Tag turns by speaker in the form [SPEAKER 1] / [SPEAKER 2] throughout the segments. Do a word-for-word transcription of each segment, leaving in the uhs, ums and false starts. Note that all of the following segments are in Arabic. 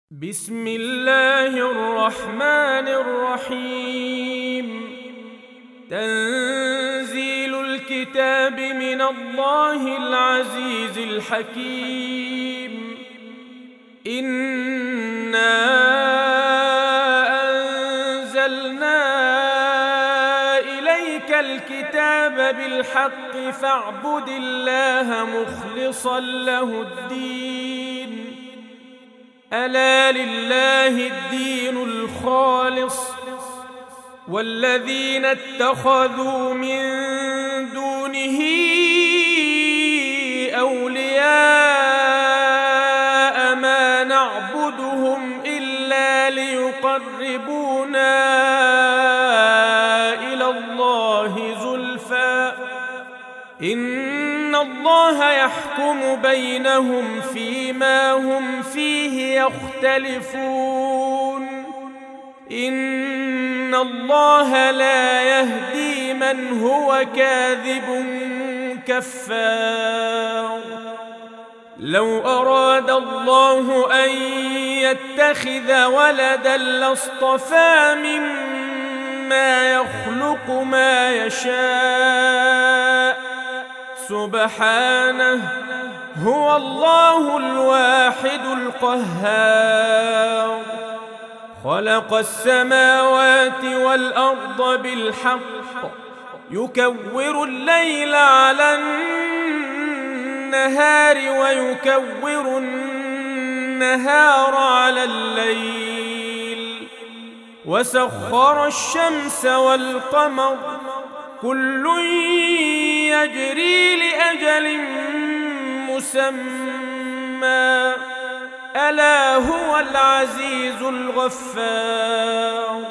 [SPEAKER 1] بسم الله الرحمن الرحيم. تنزيل الكتاب من الله العزيز الحكيم. إنا أنزلنا إليك الكتاب بالحق فاعبد الله مخلصا له الدين. ألا لله الدين الخالص والذين اتخذوا من دونه أولياء ما نعبدهم إلا ليقربونا إلى الله زلفى إن الله يحكم بينهم فيما هم فيه يختلفون. إن الله لا يهدي من هو كاذب كفار. لو أراد الله أن يتخذ ولدا لاصطفى مما يخلق ما يشاء سبحانه هو الله الواحد القهار. خلق السماوات والأرض بالحق يكور الليل على النهار ويكور النهار على الليل وسخر الشمس والقمر كل يجري لأجل مسمى ألا هو العزيز الغفار.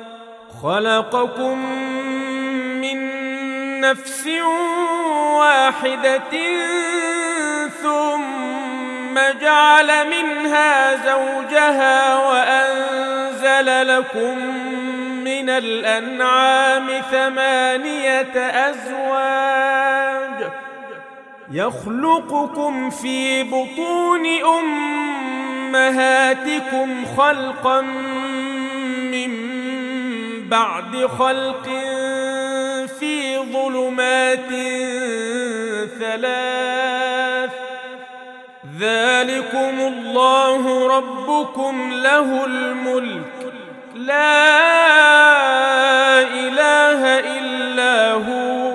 [SPEAKER 1] خلقكم من نفس واحدة ثم جعل منها زوجها وأنزل لكم من الأنعام ثمانية أزواج يخلقكم في بطون أمهاتكم خلقا من بعد خلق في ظلمات ثلاث ذلكم الله ربكم له الملك لا إله إلا هو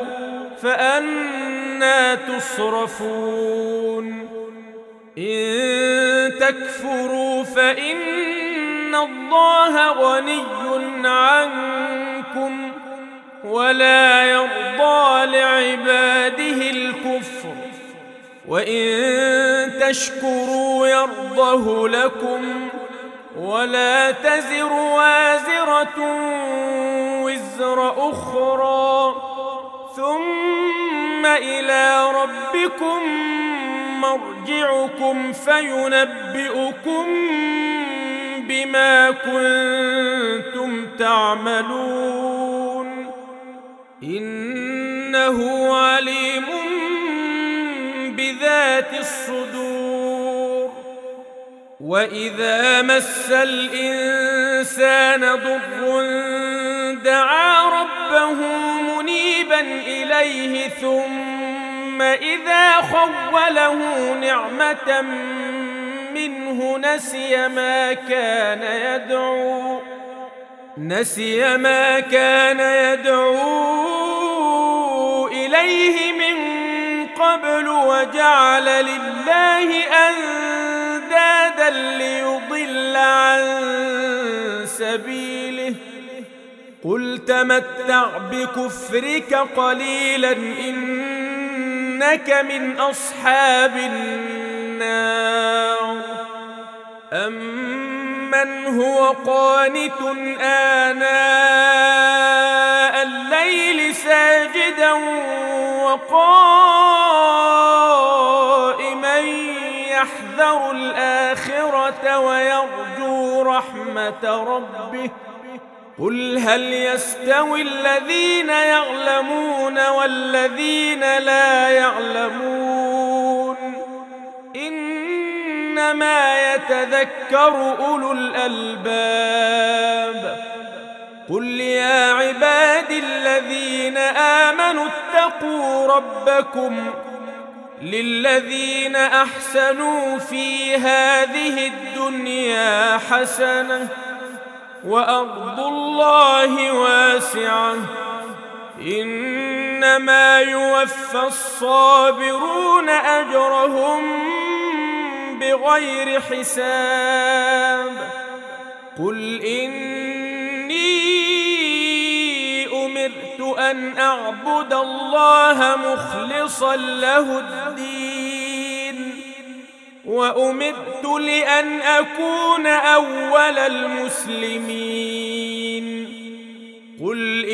[SPEAKER 1] فأنى تصرفون. إن تكفروا فإن الله غني عنكم ولا يرضى لعباده الكفر وإن تشكروا يرضه لكم ولا تزر وازرة وزر أخرى ثم إلى ربكم مرجعكم فينبئكم بما كنتم تعملون. إنه عليم بذات الصدور. وإذا مس الإنسان ضر دعا ربه منيبا إليه ثم إذا خوله نعمة منه نسي ما كان يدعو نسي ما كان يدعو إليه من قبل وجعل لله أندادا ليضل عن سبيله. قل تمتع بكفرك قليلا إنك من أصحاب النار. أمن هو قانت آناء الليل ساجدا وقائما يحذر الآخرة ويرجو رحمة ربه قل هل يستوي الذين يعلمون والذين لا يعلمون إنما يتذكر أولو الألباب. قل يا عبادي الذين آمنوا اتقوا ربكم للذين أحسنوا في هذه الدنيا حسنة وأرض الله واسعة إنما يوفى الصابرون أجرهم بغير حساب. قل إني أمرت أن أعبد الله مخلصا له الدين وأمرت لأن أكون أول المسلمين. قل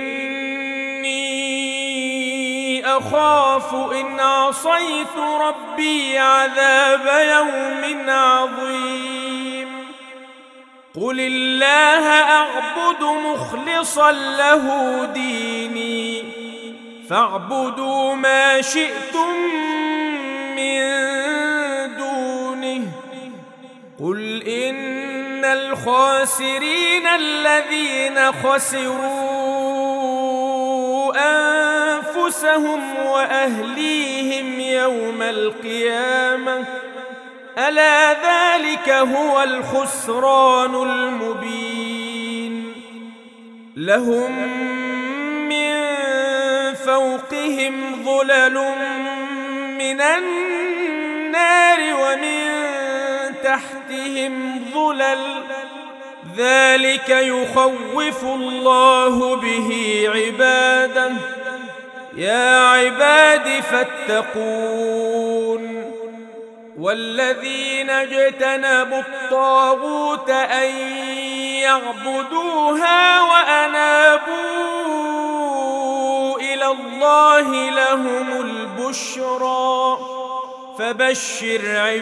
[SPEAKER 1] إني أخاف إن عصيت ربي عذاب يوم عظيم. قل الله أعبد مخلصا له ديني فاعبدوا ما شئتم من دونه. قل إن الخاسرين الذين خسروا أنفسهم وأهليهم يوم القيامة ألا ذلك هو الخسران المبين. لهم من فوقهم ظلل من النار ومن تحتهم ظلل ذلك يخوف الله به عباده. يا عباد فاتقون. والذين اجتنبوا الطاغوت أن يعبدوها وأنابوا إلى الله لهم البشرى فبشر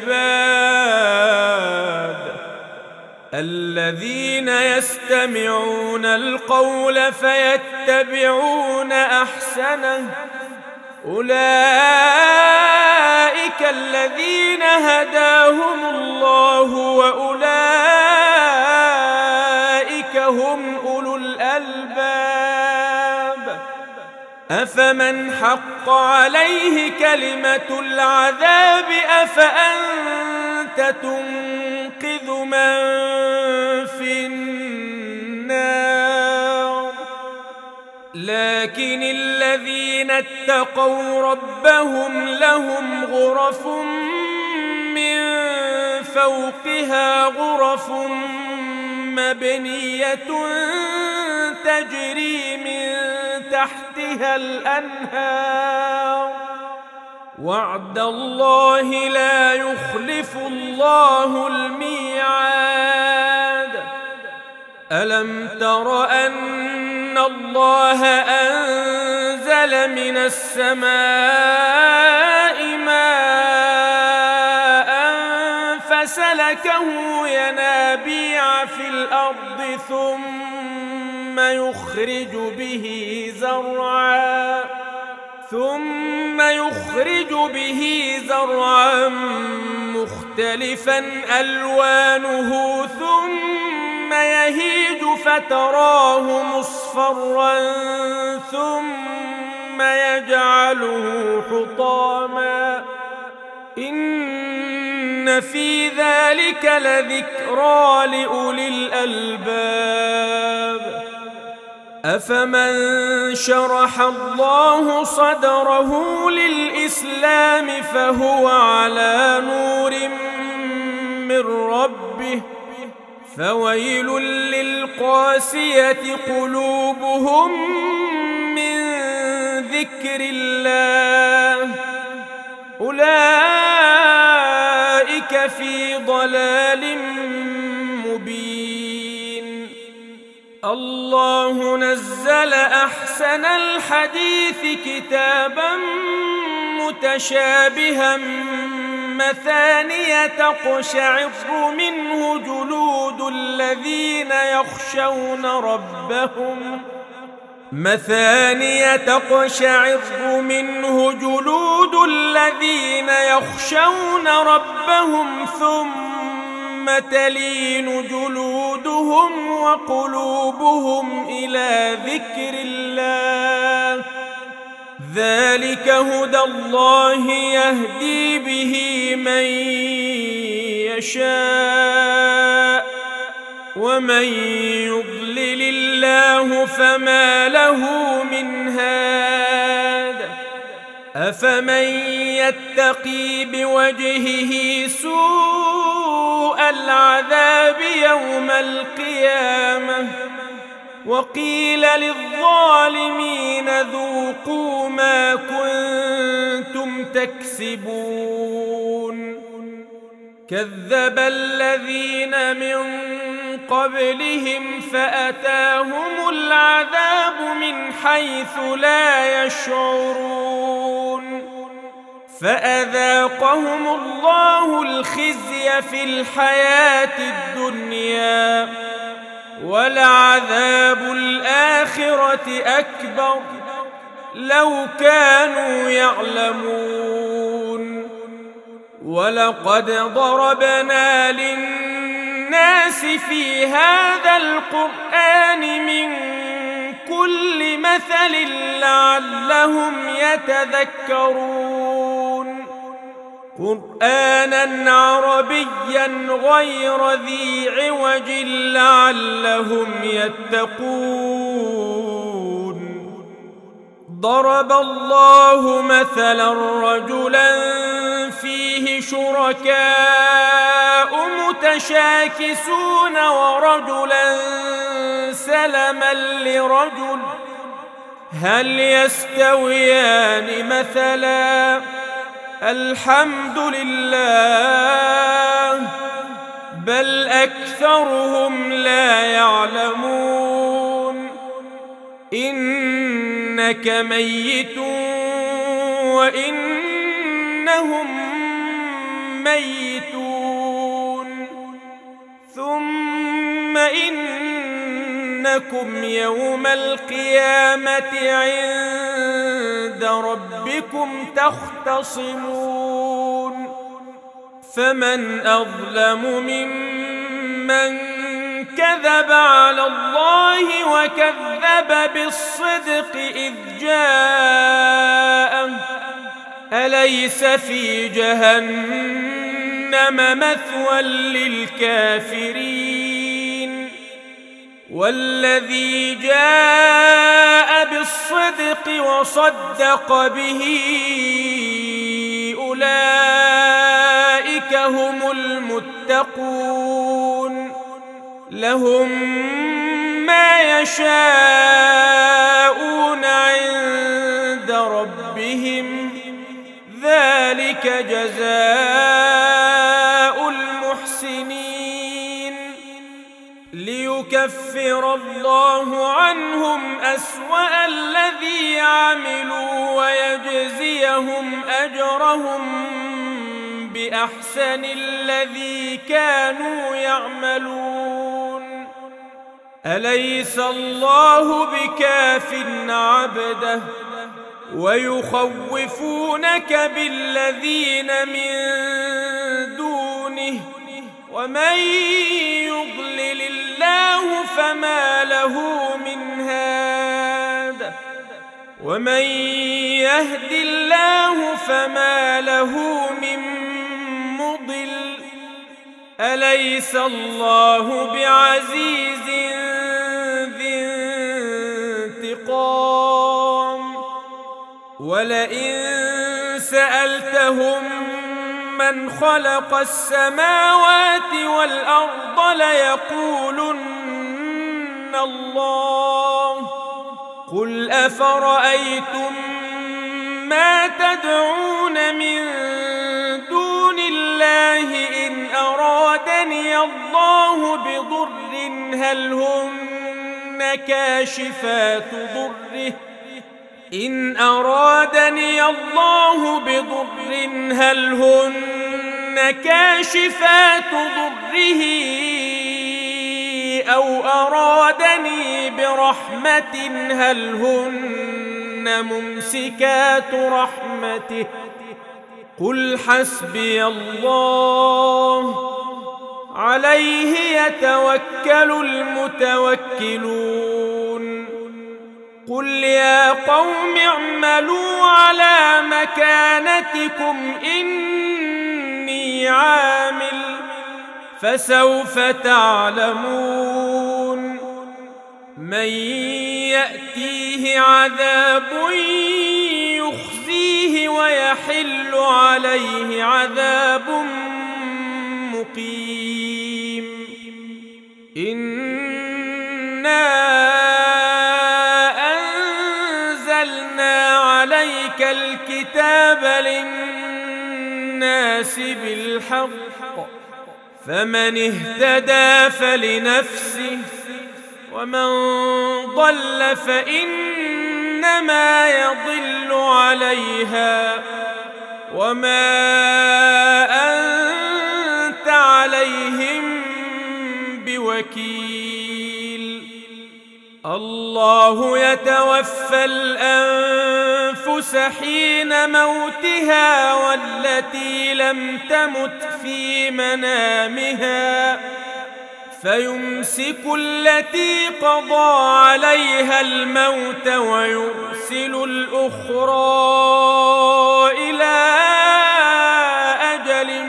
[SPEAKER 1] عباد الذين يستمعون القول فيتبعون أحسنه أولئك الذين هداهم الله وأولئك هم أولو الألباب. أفمن حق عليه كلمة العذاب أفأنت تنقذ من في النار. لكن الذين اتقوا ربهم لهم غرف من فوقها غرف مبنية تجري من تحتها الأنهار وعد الله لا يخلف الله الميعاد. ألم تر أن الله أنزل من السماء ماء فسلكه ينابيع في الأرض ثم يخرج به زرعا ثم يخرج به زرعا مختلفا ألوانه ثم يهيج فتراه مصفرا ثم يجعله حطاما إن في ذلك لذكرى لأولي الألباب. أفمن شرح الله صدره للإسلام فهو على نور من ربه فويل للقاسية قلوبهم من ذكر الله أولئك في ضلال مبين. الله نزل أحسن الحديث كتابا متشابها مثانية تقشعر منه جلود الذين يخشون ربهم مثانية تقشعر منه جلود الذين يخشون ربهم ثم تلين جلودهم وقلوبهم إلى ذكر الله ذلك هدى الله يهدي به من يشاء ومن يضلل الله فما له من هاد أفمن يتقي بوجهه سوء العذاب يوم القيامة وقيل للظالمين ذوقوا ما كنتم تكسبون كذب الذين من قبلهم فأتاهم العذاب من حيث لا يشعرون فأذاقهم الله الخزي في الحياة الدنيا ولعذاب الآخرة أكبر لو كانوا يعلمون ولقد ضربنا للناس في هذا القرآن من كل مثل لعلهم يتذكرون قرآنا عربيا غير ذي عوج لعلهم يتقون ضرب الله مثلا رجلا فيه شركاء متشاكسون ورجلا سلما لرجل هل يستويان مثلا الحمد لله بل أكثرهم لا يعلمون إنك ميت وإنهم ميتون ثم إنكم يوم القيامة عند ربكم تختصمون فمن أظلم ممن كذب على الله وكذب بالصدق إذ جاءه أليس في جهنم مثوى للكافرين والذي جاء بالصدق وصدق به أولئك هم المتقون لهم ما يشاءون عند ربهم ذلك جزاء المحسنين ليكفر الله عنهم أسوأ الذي عملوا ويجزيهم أجرهم بأحسن الذي كانوا يعملون أليس الله بكاف عبده ويخوفونك بالذين من دونه ومن يضلل الله فما له من هاد ومن يهد الله فما له من مضل أليس الله بعزيز ذي انتقام ولئن سألتهم من خلق السماوات والأرض ليقولن الله قل أفرأيتم ما تدعون من دون الله إن أرادني الله بضر هل هن كاشفات ضره إن أرادني الله بضر هل هن كاشفات ضره أو أرادني برحمة هل هن ممسكات رحمته قل حسبي الله عليه يتوكل المتوكلون قل يا قوم اعملوا على مكانتكم إني عامل فسوف تعلمون من يأتيه عذاب يخزيه ويحل عليه عذاب مقيم إنا أنزلنا عليك الكتاب للناس بالحق فمن اهتدى فلنفسه ومن ضل فإنما يضل عليها وما أنت عليهم بوكيل الله يتوفى الأنفس حين موتها والتي لم تمت في منامها فيمسك التي قضى عليها الموت ويرسل الأخرى إلى أجل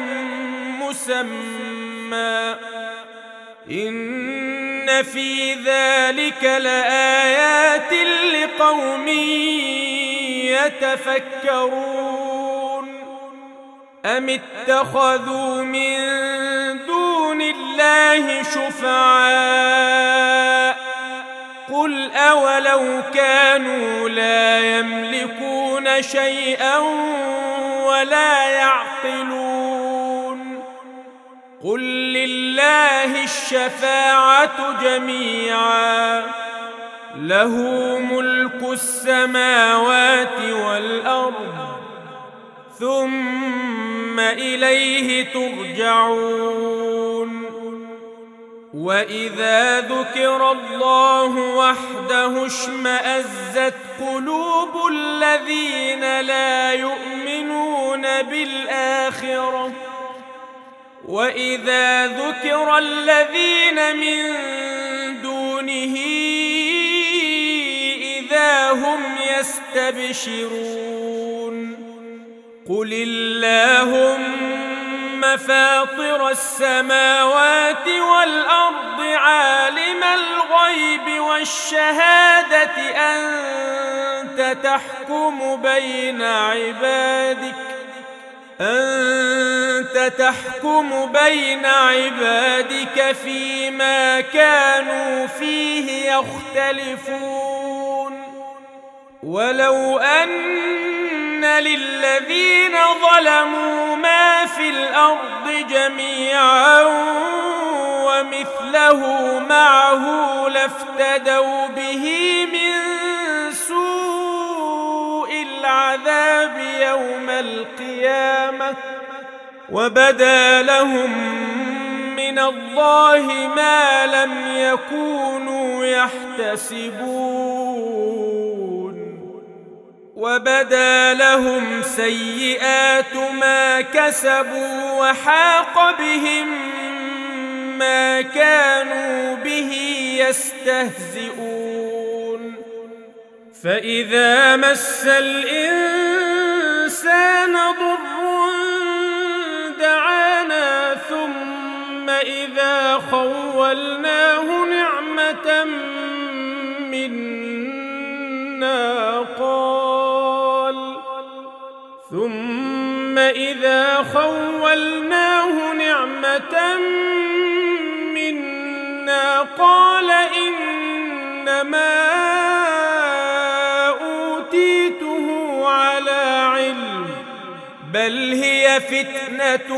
[SPEAKER 1] مسمى إن في ذلك لآيات لقوم يتفكرون أم اتخذوا من دون الله شفعاء قل أولو كانوا لا يملكون شيئا ولا يعقلون قل لله الشفاعة جميعا له ملك السماوات والأرض ثم إليه ترجعون وإذا ذكر الله وحده اشمأزت قلوب الذين لا يؤمنون بالآخرة وإذا ذكر الذين من دونه إذا هم يستبشرون قل اللهم فاطر السماوات والأرض عالم الغيب والشهادة أنت تحكم بين عبادك أنت تحكم بين عبادك فيما كانوا فيه يختلفون ولو أن للذين ظلموا ما في الأرض جميعا ومثله معه لافتدوا به من سوء العذاب يوم القيامة وبدا لهم من الله ما لم يكونوا يحتسبون وبدا لهم سيئات ما كسبوا وحاق بهم ما كانوا به يستهزئون فإذا مس الإنسان ضر دعانا ثم إذا خولناه نعمة منا قال ثم إذا خولناه نعمة منا قال إنما أوتيته على علم بل هي فتنة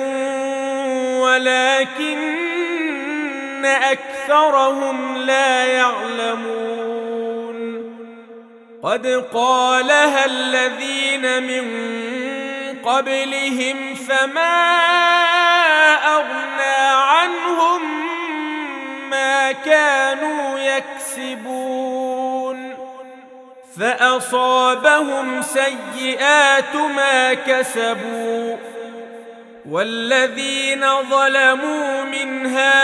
[SPEAKER 1] ولكن أكثرهم لا يعلمون قد قالها الذين من قبلهم فما أغنى عنهم ما ما كانوا يكسبون فأصابهم سيئات ما كسبوا والذين ظلموا من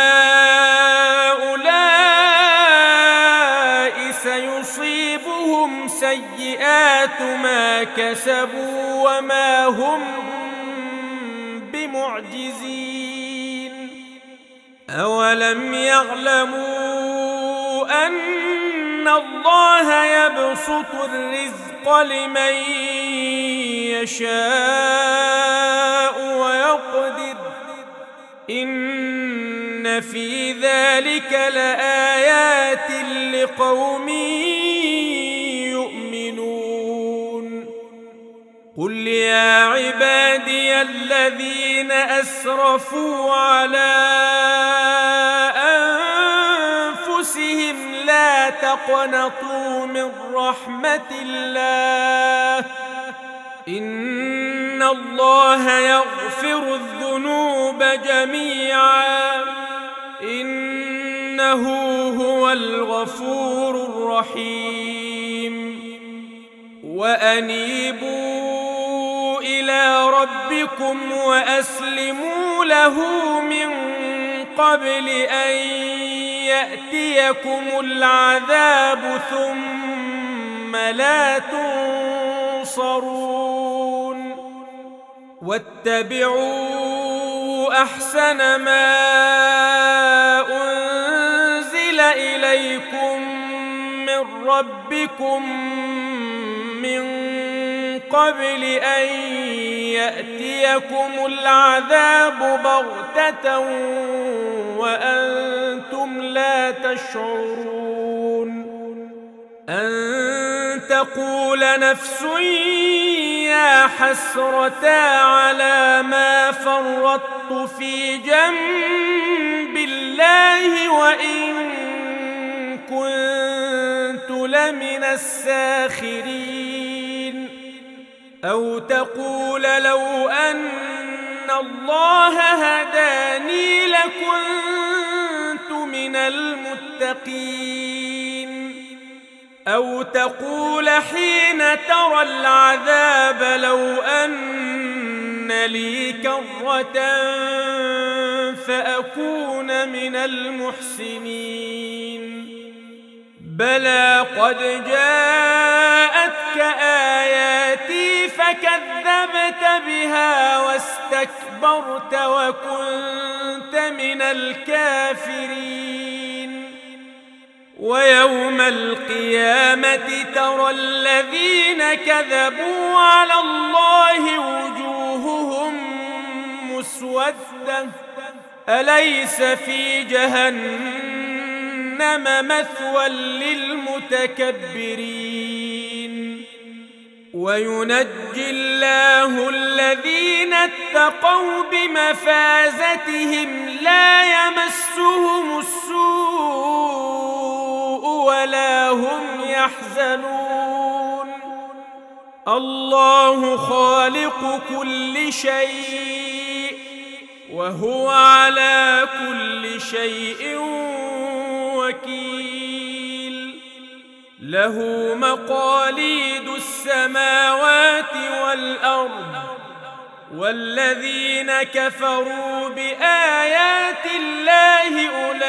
[SPEAKER 1] هؤلاء سيصيبهم سيئات ما كسبوا وما هم بمعجزين أولم يعلموا أن الله يبسط الرزق لمن يشاء ويقدر إن في ذلك لآيات لقوم يؤمنون قل يا عبادي الذين أسرفوا على أنفسهم لا تقنطوا من رحمة الله إن الله يغفر الذنوب جميعا إنه هو الغفور الرحيم وأنيبوا إلى ربكم وأسلموا له من قبل أن يأتيكم العذاب ثم لا تنصرون واتبعوا أحسن ما أنزل إليكم من ربكم من قبل أن يأتيكم العذاب بغتة وأنتم لا تشعرون أن تقول نفس يا حسرة على ما فرطت في جنب الله وإن كنت لمن الساخرين أو تقول لو أن الله هداني لكنت من المتقين أو تقول حين ترى العذاب لو أن لي كرة فأكون من المحسنين بلى قد جاءتك آياتي فكذبت بها واستكبرت وكنت من الكافرين ويوم القيامة ترى الذين كذبوا على الله وجوههم مسودة أليس في جهنم مثوى للمتكبرين وينجي الله الذين اتقوا بمفازتهم لا يمسهم السوء ولا هم يحزنون الله خالق كل شيء وهو على كل شيء وكيل له مقاليد السماوات والأرض والذين كفروا بآيات الله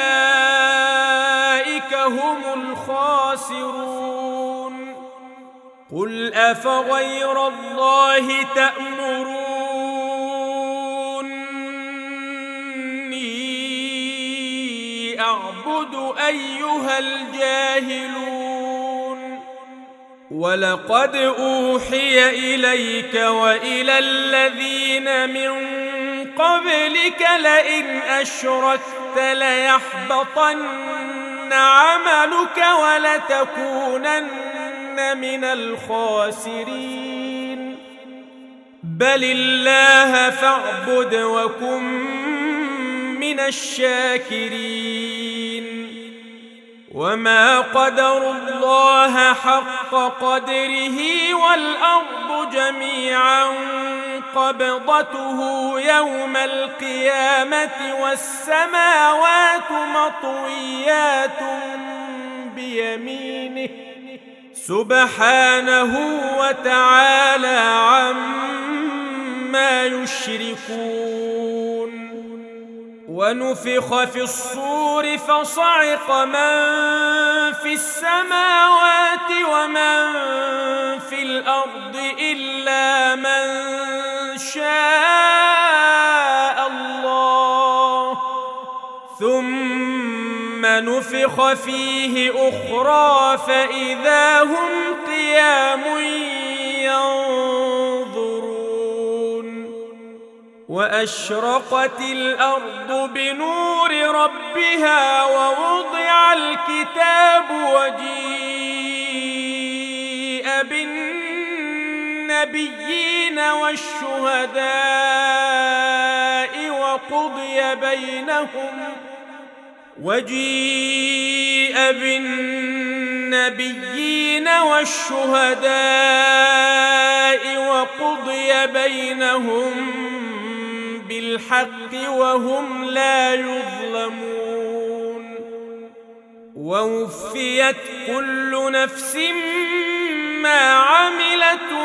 [SPEAKER 1] أولئك هم الخاسرون قل أفغير الله تأمروني أعبد أيها الجاهلون ولقد أوحي إليك وإلى الذين من قبلك لئن أشركت ليحبطن عملك ولتكونن من الخاسرين بل الله فاعبد وكن من الشاكرين وما قدروا الله حق قدره والأرض جميعا قبضته يوم القيامة والسماوات مطويات بيمينه سبحانه وتعالى عما يشركون. ونفخ في الصور فصعق من في السماوات ومن في الأرض إلا من شاء الله ثم نفخ فيه أخرى فإذا هم قيام ينظرون. وأشرقت الأرض بنور ربها ووضع الكتاب وجيء بالنبيين والشهداء وقضي بينهم وجيء بالنبيين والشهداء وقضي بينهم بالحق وهم لا يظلمون. ووفيت كل نفس ما عملت